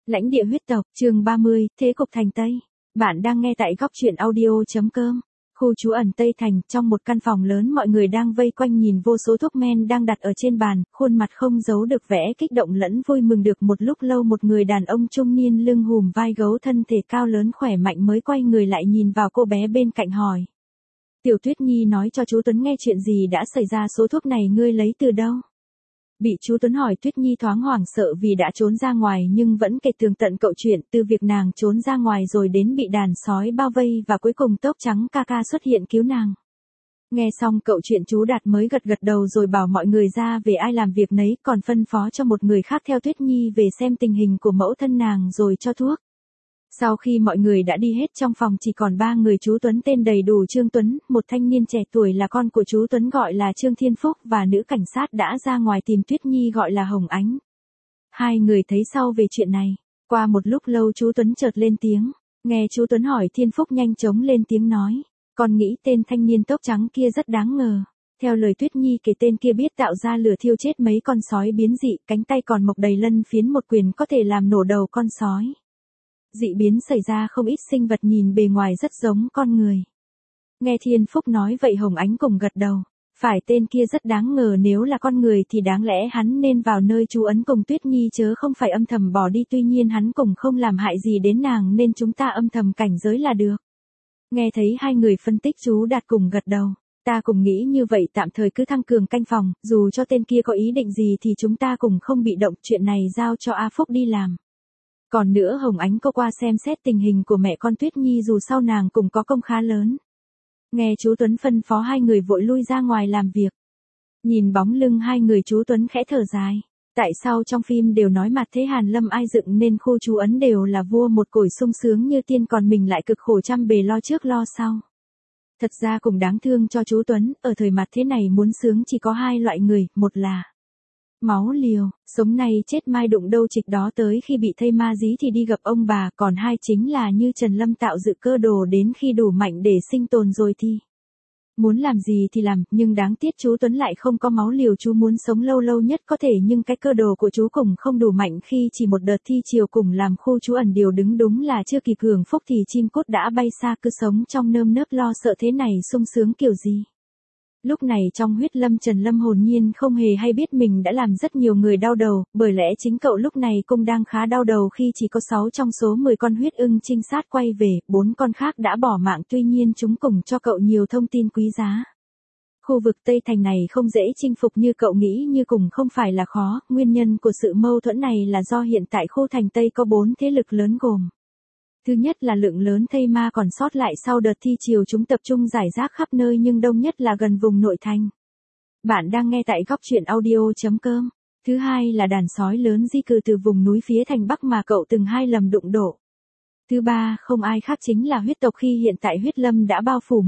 Lãnh địa huyết tộc, chương 30, thế cục thành Tây. Bạn đang nghe tại góc truyện audio.com. Khu trú ẩn Tây Thành, trong một căn phòng lớn mọi người đang vây quanh nhìn vô số thuốc men đang đặt ở trên bàn, khuôn mặt không giấu được vẻ kích động lẫn vui mừng. Được một lúc lâu một người đàn ông trung niên lưng hùm vai gấu thân thể cao lớn khỏe mạnh mới quay người lại nhìn vào cô bé bên cạnh hỏi. Tiểu Tuyết Nhi nói cho chú Tuấn nghe chuyện gì đã xảy ra, số thuốc này ngươi lấy từ đâu? Bị chú Tuấn hỏi, Tuyết Nhi thoáng hoảng sợ vì đã trốn ra ngoài nhưng vẫn kể tường tận cậu chuyện từ việc nàng trốn ra ngoài rồi đến bị đàn sói bao vây và cuối cùng tóc trắng ca ca xuất hiện cứu nàng. Nghe xong cậu chuyện chú Đạt mới gật gật đầu rồi bảo mọi người ra về ai làm việc nấy, còn phân phó cho một người khác theo Tuyết Nhi về xem tình hình của mẫu thân nàng rồi cho thuốc. Sau khi mọi người đã đi hết trong phòng chỉ còn 3 người, chú Tuấn tên đầy đủ Trương Tuấn, một thanh niên trẻ tuổi là con của chú Tuấn gọi là Trương Thiên Phúc và nữ cảnh sát đã ra ngoài tìm Tuyết Nhi gọi là Hồng Ánh. Hai người thấy sau về chuyện này. Qua một lúc lâu chú Tuấn chợt lên tiếng. Nghe chú Tuấn hỏi, Thiên Phúc nhanh chóng lên tiếng nói. Con nghĩ tên thanh niên tóc trắng kia rất đáng ngờ. Theo lời Tuyết Nhi kể, tên kia biết tạo ra lửa thiêu chết mấy con sói biến dị, cánh tay còn mọc đầy lân phiến, một quyền có thể làm nổ đầu con sói. Dị biến xảy ra không ít sinh vật nhìn bề ngoài rất giống con người. Nghe Thiên Phúc nói vậy Hồng Ánh cùng gật đầu. Phải, tên kia rất đáng ngờ, nếu là con người thì đáng lẽ hắn nên vào nơi trú ẩn cùng Tuyết Nhi chớ không phải âm thầm bỏ đi, tuy nhiên hắn cũng không làm hại gì đến nàng nên chúng ta âm thầm cảnh giới là được. Nghe thấy hai người phân tích chú Đạt cùng gật đầu. Ta cùng nghĩ như vậy, tạm thời cứ tăng cường canh phòng, dù cho tên kia có ý định gì thì chúng ta cùng không bị động, chuyện này giao cho A Phúc đi làm. Còn nữa Hồng Ánh cô qua xem xét tình hình của mẹ con Tuyết Nhi, dù sau nàng cũng có công khá lớn. Nghe chú Tuấn phân phó hai người vội lui ra ngoài làm việc. Nhìn bóng lưng hai người chú Tuấn khẽ thở dài. Tại sao trong phim đều nói mặt thế Hàn Lâm ai dựng nên khu trú ẩn đều là vua một cõi sung sướng như tiên, còn mình lại cực khổ trăm bề lo trước lo sau. Thật ra cũng đáng thương cho chú Tuấn, ở thời mặt thế này muốn sướng chỉ có hai loại người, một là máu liều, sống nay chết mai đụng đâu trịch đó, tới khi bị thây ma dí thì đi gặp ông bà, còn hai chính là như Trần Lâm tạo dự cơ đồ đến khi đủ mạnh để sinh tồn rồi thì muốn làm gì thì làm, nhưng đáng tiếc chú Tuấn lại không có máu liều, chú muốn sống lâu lâu nhất có thể nhưng cái cơ đồ của chú cũng không đủ mạnh, khi chỉ một đợt thi chiều cùng làm khu trú ẩn điều đứng đúng là chưa kịp hưởng phúc thì chim cút đã bay xa, cứ sống trong nơm nớp lo sợ thế này sung sướng kiểu gì. Lúc này trong huyết lâm Trần Lâm hồn nhiên không hề hay biết mình đã làm rất nhiều người đau đầu, bởi lẽ chính cậu lúc này cũng đang khá đau đầu khi chỉ có 6 trong số 10 con huyết ưng trinh sát quay về, 4 con khác đã bỏ mạng, tuy nhiên chúng cùng cho cậu nhiều thông tin quý giá. Khu vực Tây Thành này không dễ chinh phục như cậu nghĩ, như cùng không phải là khó, nguyên nhân của sự mâu thuẫn này là do hiện tại khu thành Tây có 4 thế lực lớn gồm. Thứ nhất là lượng lớn thây ma còn sót lại sau đợt thi chiều, chúng tập trung rải rác khắp nơi nhưng đông nhất là gần vùng nội thành. Bạn đang nghe tại góc truyện audio.com. Thứ hai là đàn sói lớn di cư từ vùng núi phía thành Bắc mà cậu từng 2 lần đụng độ. Thứ ba không ai khác chính là huyết tộc khi hiện tại huyết lâm đã bao phủ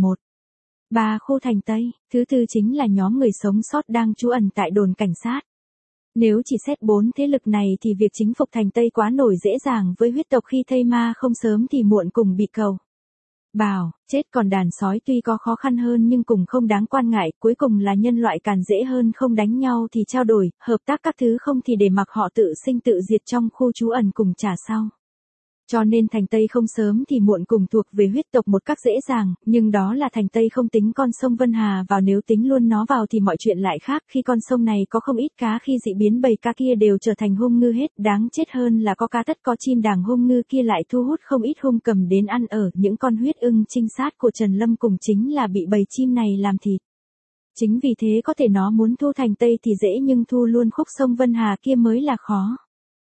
1/3 khu thành Tây. Thứ tư chính là nhóm người sống sót đang trú ẩn tại đồn cảnh sát. Nếu chỉ xét 4 thế lực này thì việc chính phục thành Tây quá nổi dễ dàng với huyết tộc, khi thây ma không sớm thì muộn cùng bị cầu bảo chết, còn đàn sói tuy có khó khăn hơn nhưng cũng không đáng quan ngại, cuối cùng là nhân loại càng dễ hơn, không đánh nhau thì trao đổi, hợp tác các thứ, không thì để mặc họ tự sinh tự diệt trong khu trú ẩn cùng trả sau. Cho nên thành Tây không sớm thì muộn cùng thuộc về huyết tộc một cách dễ dàng, nhưng đó là thành Tây không tính con sông Vân Hà vào, nếu tính luôn nó vào thì mọi chuyện lại khác, khi con sông này có không ít cá, khi dị biến bầy cá kia đều trở thành hung ngư hết, đáng chết hơn là có cá tất có chim đàng, hung ngư kia lại thu hút không ít hung cầm đến ăn ở, những con huyết ưng trinh sát của Trần Lâm cùng chính là bị bầy chim này làm thịt. Chính vì thế có thể nó muốn thu thành Tây thì dễ nhưng thu luôn khúc sông Vân Hà kia mới là khó.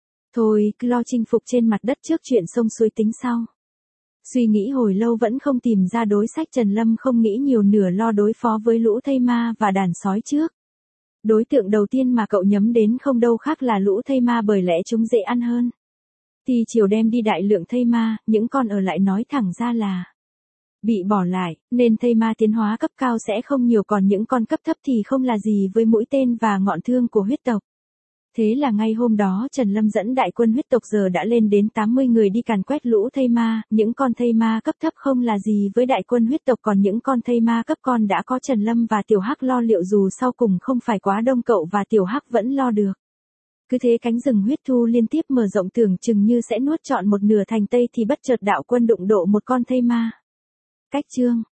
Thôi, cứ lo chinh phục trên mặt đất trước, chuyện sông suối tính sau. Suy nghĩ hồi lâu vẫn không tìm ra đối sách, Trần Lâm không nghĩ nhiều, nửa lo đối phó với lũ thây ma và đàn sói trước. Đối tượng đầu tiên mà cậu nhắm đến không đâu khác là lũ thây ma, bởi lẽ chúng dễ ăn hơn. Thì chiều đem đi đại lượng thây ma, những con ở lại nói thẳng ra là bị bỏ lại, nên thây ma tiến hóa cấp cao sẽ không nhiều, còn những con cấp thấp thì không là gì với mũi tên và ngọn thương của huyết tộc. Thế là ngay hôm đó Trần Lâm dẫn đại quân huyết tộc giờ đã lên đến 80 người đi càn quét lũ thây ma, những con thây ma cấp thấp không là gì với đại quân huyết tộc, còn những con thây ma cấp con đã có Trần Lâm và Tiểu Hắc lo liệu, dù sau cùng không phải quá đông cậu và Tiểu Hắc vẫn lo được. Cứ thế cánh rừng huyết thu liên tiếp mở rộng tưởng chừng như sẽ nuốt trọn một nửa thành Tây thì bất chợt đạo quân đụng độ một con thây ma. Cách chương